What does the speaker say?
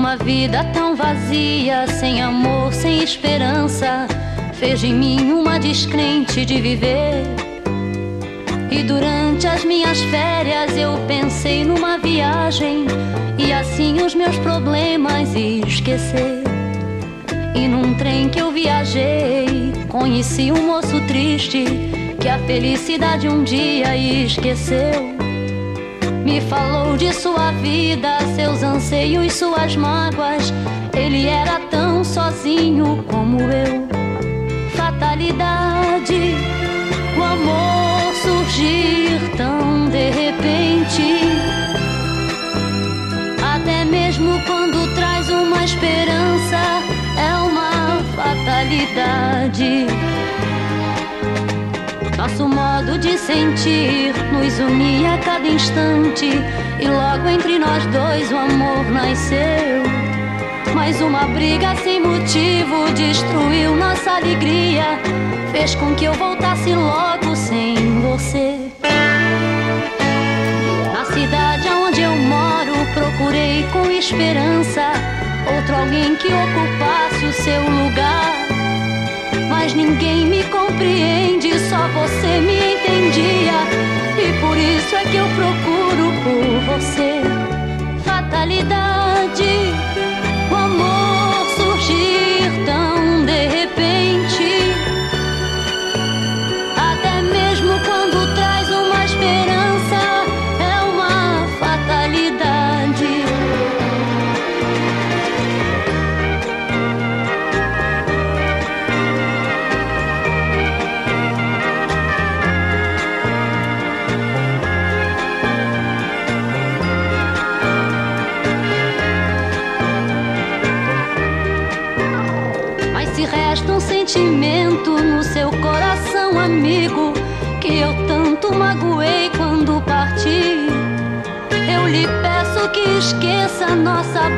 Uma vida tão vazia, sem amor, sem esperança, fez de mim uma descrente de viver. E durante as minhas férias eu pensei numa viagem e assim os meus problemas esquecer. E num trem que eu viajei, conheci um moço triste que a felicidade um dia esqueceu. Me falou de sua vida, seus anseios, suas mágoas. Ele era tão sozinho como eu. Fatalidade, o amor surgir tão de repente. Até mesmo quando traz uma esperança, é uma fatalidade. Nosso modo de sentir nos unia a cada instante, e logo entre nós dois o amor nasceu. Mas uma briga sem motivo destruiu nossa alegria, fez com que eu voltasse logo sem você. Na cidade onde eu moro procurei com esperança outro alguém que ocupasse o seu lugar. Mas ninguém me compreende, só você me entendia, e por isso é que eu procuro por você. Fatalidade, o amor surgir tão de repente. Até mesmo quando traz uma esperança, é uma fatalidade. Resta um sentimento no seu coração, amigo, que eu tanto magoei quando parti. Eu lhe peço que esqueça nossa